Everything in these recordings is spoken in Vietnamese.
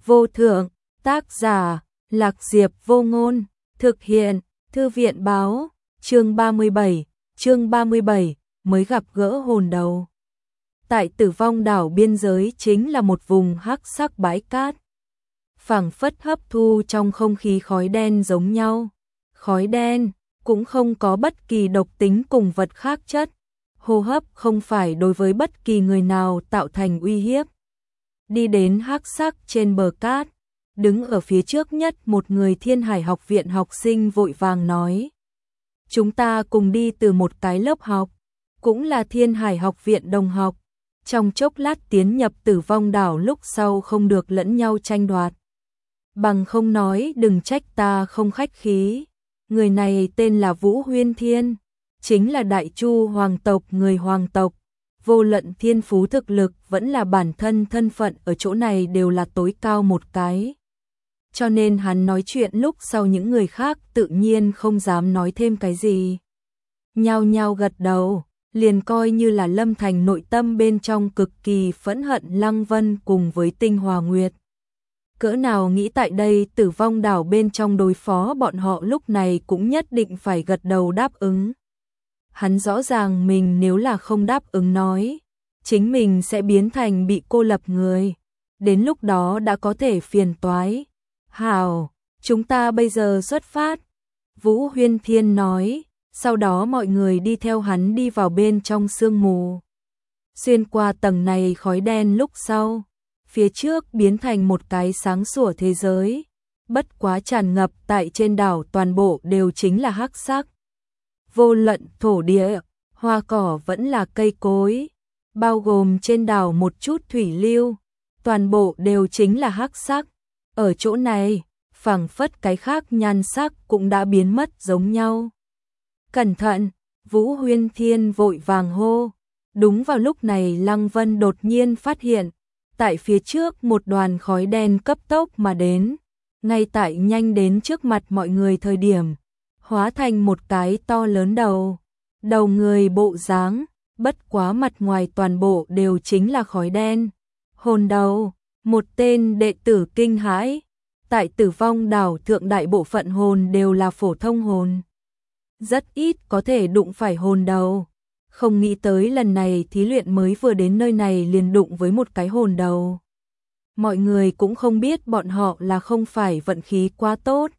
vô thượng, tác giả, Lạc Diệp Vô Ngôn, thực hiện, Thư viện báo, chương 37, mới gặp gỡ hồn đầu. Tại Tử Vong đảo biên giới chính là một vùng hắc sắc bãi cát. Phảng phất hấp thu trong không khí khói đen giống nhau. Khói đen cũng không có bất kỳ độc tính cùng vật khác chất. Hô hấp không phải đối với bất kỳ người nào tạo thành uy hiếp. Đi đến hắc sắc trên bờ cát, đứng ở phía trước nhất một người Thiên Hải học viện học sinh vội vàng nói. Chúng ta cùng đi từ một cái lớp học, cũng là Thiên Hải học viện đồng học. Trong chốc lát tiến nhập Tử Vong đảo lúc sau không được lẫn nhau tranh đoạt. Bằng không nói đừng trách ta không khách khí. Người này tên là Vũ Huyên Thiên, chính là Đại Chu hoàng tộc người hoàng tộc. Vô luận thiên phú thực lực vẫn là bản thân thân phận ở chỗ này đều là tối cao một cái. Cho nên hắn nói chuyện lúc sau những người khác tự nhiên không dám nói thêm cái gì. Nhao nhao gật đầu, liền coi như là Lâm Thành nội tâm bên trong cực kỳ phẫn hận Lăng Vân cùng với Tinh Hòa Nguyệt. Cỡ nào nghĩ tại đây Tử Vong đảo bên trong đối phó bọn họ lúc này cũng nhất định phải gật đầu đáp ứng. Hắn rõ ràng mình nếu là không đáp ứng nói, chính mình sẽ biến thành bị cô lập người. Đến lúc đó đã có thể phiền toái. Hảo, chúng ta bây giờ xuất phát. Vũ Huyên Thiên nói, sau đó mọi người đi theo hắn đi vào bên trong sương mù. Xuyên qua tầng này khói đen lúc sau, phía trước biến thành một cái sáng sủa thế giới. Bất quá tràn ngập tại trên đảo toàn bộ đều chính là hắc sắc. Vô luận thổ địa, hoa cỏ vẫn là cây cối, bao gồm trên đảo một chút thủy lưu, toàn bộ đều chính là hắc sắc. Ở chỗ này, phảng phất cái khác nhan sắc cũng đã biến mất giống nhau. Cẩn thận, Vũ Huyên Thiên vội vàng hô. Đúng vào lúc này Lăng Vân đột nhiên phát hiện, tại phía trước một đoàn khói đen cấp tốc mà đến, ngay tại nhanh đến trước mặt mọi người thời điểm, hóa thành một cái to lớn đầu người bộ dáng, bất quá mặt ngoài toàn bộ đều chính là khói đen. Hồn đầu, một tên đệ tử kinh hãi. Tại Tử Vong đảo thượng đại bộ phận hồn đều là phổ thông hồn, rất ít có thể đụng phải hồn đầu. Không nghĩ tới lần này thí luyện mới vừa đến nơi này liền đụng với một cái hồn đầu. Mọi người cũng không biết bọn họ là không phải vận khí quá tốt.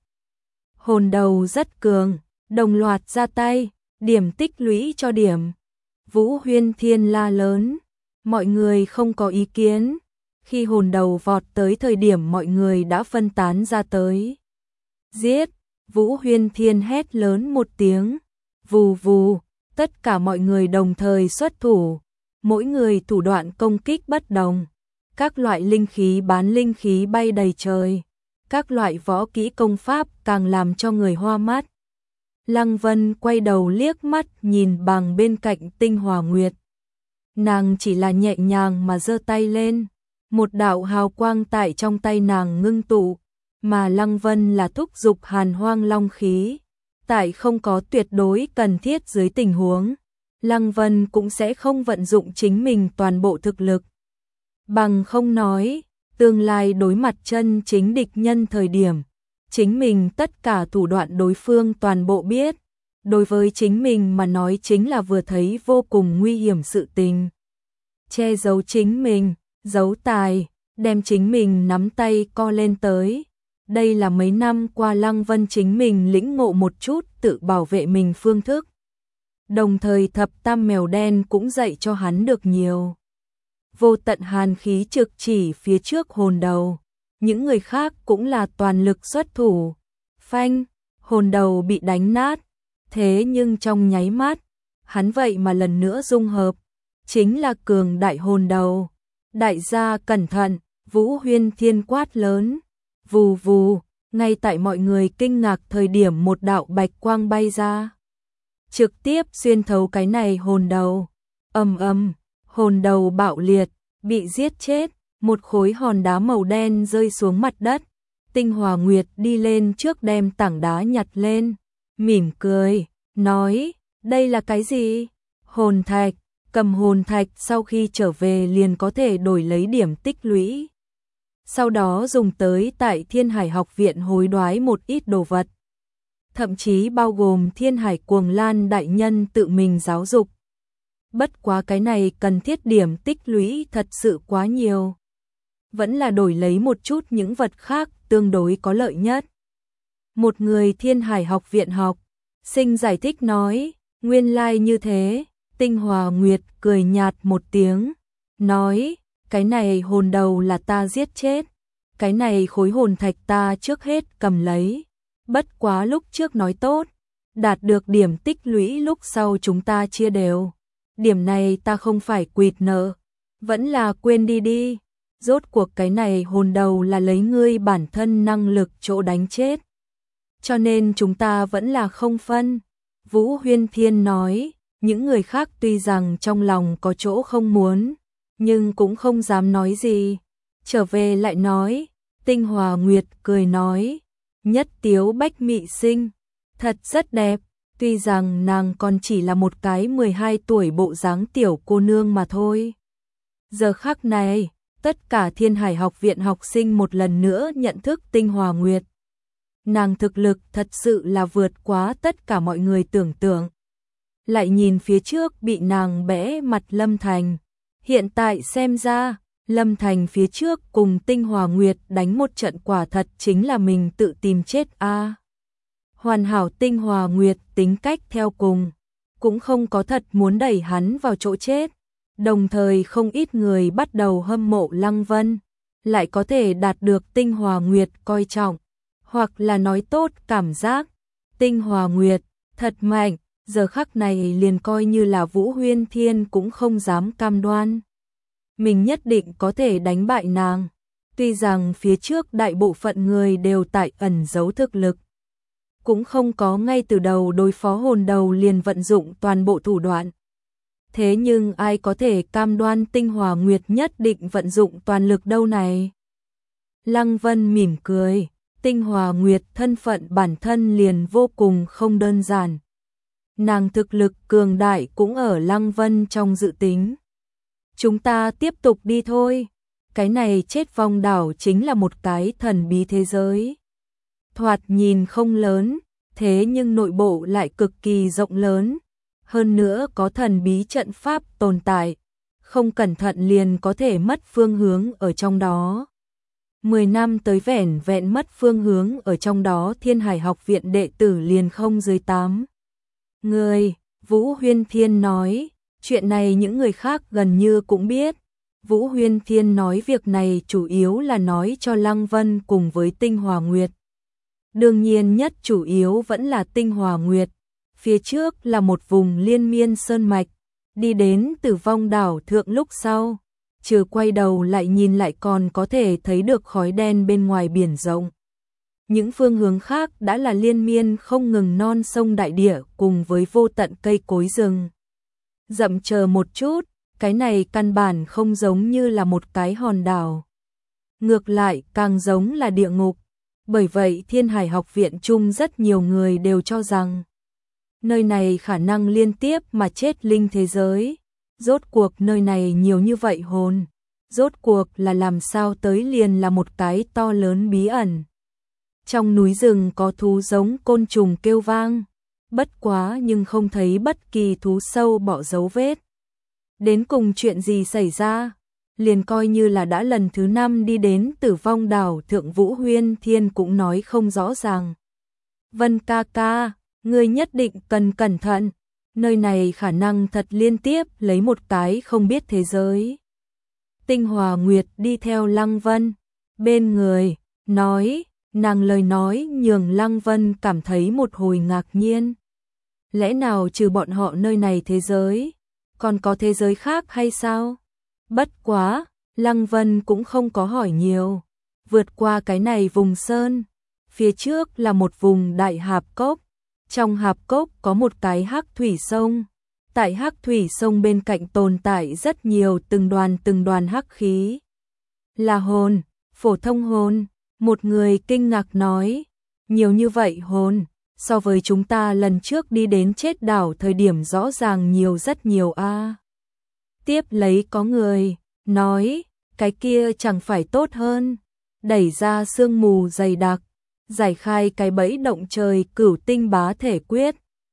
Hồn đầu rất cường, đồng loạt ra tay, điểm tích lũy cho điểm. Vũ Huyên Thiên la lớn, mọi người không có ý kiến. Khi hồn đầu vọt tới thời điểm mọi người đã phân tán ra tới. Giết! Vũ Huyên Thiên hét lớn một tiếng. Vù vù, tất cả mọi người đồng thời xuất thủ. Mỗi người thủ đoạn công kích bất đồng. Các loại linh khí bán linh khí bay đầy trời. Các loại võ kỹ công pháp càng làm cho người hoa mắt. Lăng Vân quay đầu liếc mắt nhìn bằng bên cạnh Tinh Hòa Nguyệt. Nàng chỉ là nhẹ nhàng mà giơ tay lên. Một đạo hào quang tại trong tay nàng ngưng tụ, mà Lăng Vân là thúc dục Hàn Hoang Long khí. Tại không có tuyệt đối cần thiết dưới tình huống, Lăng Vân cũng sẽ không vận dụng chính mình toàn bộ thực lực. Bằng không nói, tương lai đối mặt chân chính địch nhân thời điểm, chính mình tất cả thủ đoạn đối phương toàn bộ biết. Đối với chính mình mà nói chính là vừa thấy vô cùng nguy hiểm sự tình. Che giấu chính mình, giấu tài, đem chính mình nắm tay co lên tới. Đây là mấy năm qua Lăng Vân chính mình lĩnh ngộ một chút tự bảo vệ mình phương thức. Đồng thời thập tam mèo đen cũng dạy cho hắn được nhiều. Vô tận hàn khí trực chỉ phía trước hồn đầu. Những người khác cũng là toàn lực xuất thủ. Phanh, hồn đầu bị đánh nát. Thế nhưng trong nháy mắt, hắn vậy mà lần nữa dung hợp. Chính là cường đại hồn đầu. Đại gia cẩn thận, Vũ Huyên Thiên quát lớn. Vù vù, ngay tại mọi người kinh ngạc thời điểm một đạo bạch quang bay ra. Trực tiếp xuyên thấu cái này hồn đầu. Ầm ầm, hồn đầu bạo liệt, bị giết chết. Một khối hòn đá màu đen rơi xuống mặt đất. Tinh Hòa Nguyệt đi lên trước đem tảng đá nhặt lên. Mỉm cười, nói, đây là cái gì? Hồn thạch. Cầm hồn thạch sau khi trở về liền có thể đổi lấy điểm tích lũy. sau đó dùng tới tại Thiên Hải học viện hối đoái một ít đồ vật. Thậm chí bao gồm Thiên Hải Cuồng Lan đại nhân tự mình giáo dục. Bất quá cái này cần thiết điểm tích lũy thật sự quá nhiều. Vẫn là đổi lấy một chút những vật khác tương đối có lợi nhất. Một người Thiên Hải học viện học sinh giải thích nói, nguyên lai như thế. Tinh Hòa Nguyệt cười nhạt một tiếng, nói, cái này hồn đầu là ta giết chết, cái này khối hồn thạch ta trước hết cầm lấy. Bất quá lúc trước nói tốt, đạt được điểm tích lũy lúc sau chúng ta chia đều. Điểm này ta không phải quỵt nợ, vẫn là quên đi đi. Rốt cuộc cái này hồn đầu là lấy ngươi bản thân năng lực chỗ đánh chết. Cho nên chúng ta vẫn là không phân. Vũ Huyên Thiên nói, những người khác tuy rằng trong lòng có chỗ không muốn, nhưng cũng không dám nói gì. Trở về lại nói, Tinh Hòa Nguyệt cười nói, nhất tiếu bách mị sinh, thật rất đẹp, tuy rằng nàng còn chỉ là một cái 12 tuổi bộ dáng tiểu cô nương mà thôi. Giờ khắc này, tất cả Thiên Hải học viện học sinh một lần nữa nhận thức Tinh Hòa Nguyệt. Nàng thực lực thật sự là vượt quá tất cả mọi người tưởng tượng. Lại nhìn phía trước bị nàng bẽ mặt Lâm Thành. Hiện tại xem ra, Lâm Thành phía trước cùng Tinh Hòa Nguyệt đánh một trận quả thật chính là mình tự tìm chết a. Hoàn hảo Tinh Hòa Nguyệt tính cách theo cùng, cũng không có thật muốn đẩy hắn vào chỗ chết. Đồng thời không ít người bắt đầu hâm mộ Lăng Vân, lại có thể đạt được Tinh Hòa Nguyệt coi trọng, hoặc là nói tốt cảm giác. Tinh Hòa Nguyệt, thật mạnh, giờ khắc này liền coi như là Vũ Huyên Thiên cũng không dám cam đoan. Mình nhất định có thể đánh bại nàng, tuy rằng phía trước đại bộ phận người đều tại ẩn giấu thực lực. Cũng không có ngay từ đầu đối phó hồn đầu liền vận dụng toàn bộ thủ đoạn. Thế nhưng ai có thể cam đoan Tinh Hòa Nguyệt nhất định vận dụng toàn lực đâu này? Lăng Vân mỉm cười, Tinh Hòa Nguyệt thân phận bản thân liền vô cùng không đơn giản. Nàng thực lực cường đại cũng ở Lăng Vân trong dự tính. Chúng ta tiếp tục đi thôi. Cái này chết vong đảo chính là một cái thần bí thế giới. Thoạt nhìn không lớn, thế nhưng nội bộ lại cực kỳ rộng lớn. Hơn nữa có thần bí trận pháp tồn tại, không cẩn thận liền có thể mất phương hướng ở trong đó. 10 năm tới vẻn vẹn mất phương hướng ở trong đó Thiên Hải học viện đệ tử liền không dưới 8 người. Vũ Huyên Thiên nói, chuyện này những người khác gần như cũng biết. Vũ Huyên Thiên nói việc này chủ yếu là nói cho Lăng Vân cùng với Tinh Hòa Nguyệt. Đương nhiên nhất chủ yếu vẫn là Tinh Hòa Nguyệt. Phía trước là một vùng liên miên sơn mạch, đi đến Tử Vong đảo thượng lúc sau, trừ quay đầu lại nhìn lại còn có thể thấy được khói đen bên ngoài biển rộng. Những phương hướng khác đã là liên miên không ngừng non sông đại địa cùng với vô tận cây cối rừng. Dậm chờ một chút, cái này căn bản không giống như là một cái hòn đảo. Ngược lại càng giống là địa ngục. Bởi vậy Thiên Hải học viện chung rất nhiều người đều cho rằng nơi này khả năng liên tiếp mà chết linh thế giới. Rốt cuộc nơi này nhiều như vậy hồn. Rốt cuộc là làm sao tới liền là một cái to lớn bí ẩn. Trong núi rừng có thú giống côn trùng kêu vang. Bất quá nhưng không thấy bất kỳ thú sâu bỏ dấu vết. Đến cùng chuyện gì xảy ra? Liền coi như là đã lần thứ 5 đi đến Tử Vong đảo thượng, Vũ Huyên Thiên cũng nói không rõ ràng. Vân ca ca, ngươi nhất định cần cẩn thận, nơi này khả năng thật liên tiếp lấy một cái không biết thế giới. Tinh Hòa Nguyệt đi theo Lăng Vân bên người, nói, nàng lời nói nhường Lăng Vân cảm thấy một hồi ngạc nhiên. Lẽ nào trừ bọn họ nơi này thế giới, còn có thế giới khác hay sao? Bất quá, Lăng Vân cũng không có hỏi nhiều. Vượt qua cái này vùng sơn, phía trước là một vùng đại hạp cốc. Trong hạp cốc có một cái hắc thủy sông. Tại hắc thủy sông bên cạnh tồn tại rất nhiều từng đoàn hắc khí. Là hồn, phổ thông hồn. Một người kinh ngạc nói, nhiều như vậy hồn, so với chúng ta lần trước đi đến chết đảo thời điểm rõ ràng nhiều rất nhiều a. Tiếp lấy có người nói, cái kia chẳng phải tốt hơn, đẩy ra sương mù dày đặc, giải khai cái bẫy động trời Cửu Tinh Bá Thể Quyết,